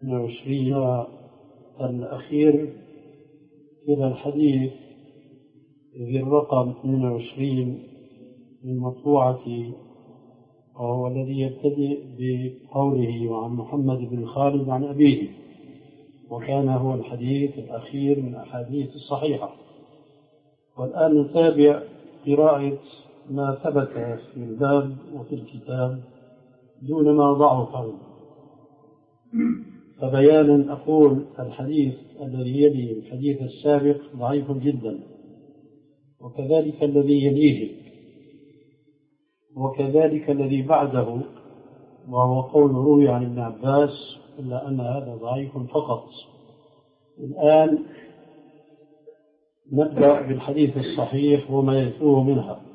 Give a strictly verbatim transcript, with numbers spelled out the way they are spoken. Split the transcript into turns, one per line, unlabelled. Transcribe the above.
وعشرين الأخير إلى الحديث ذي الرقم اثنين وعشرين من مطبوعة، وهو الذي يبتدئ بقوله وعن محمد بن خالد عن أبيه، وكان هو الحديث الأخير من أحاديث الصحيحة. والآن نتابع قراءة ما ثبت في الباب وفي الكتاب دون ما ضعفه، فبيانا أقول الحديث الذي يلي الحديث السابق ضعيف جدا، وكذلك الذي يليه، وكذلك الذي بعده، وهو قول روي عن ابن عباس، إلا أن هذا ضعيف فقط. الآن نبدأ بالحديث الصحيح وما يتلوه منها.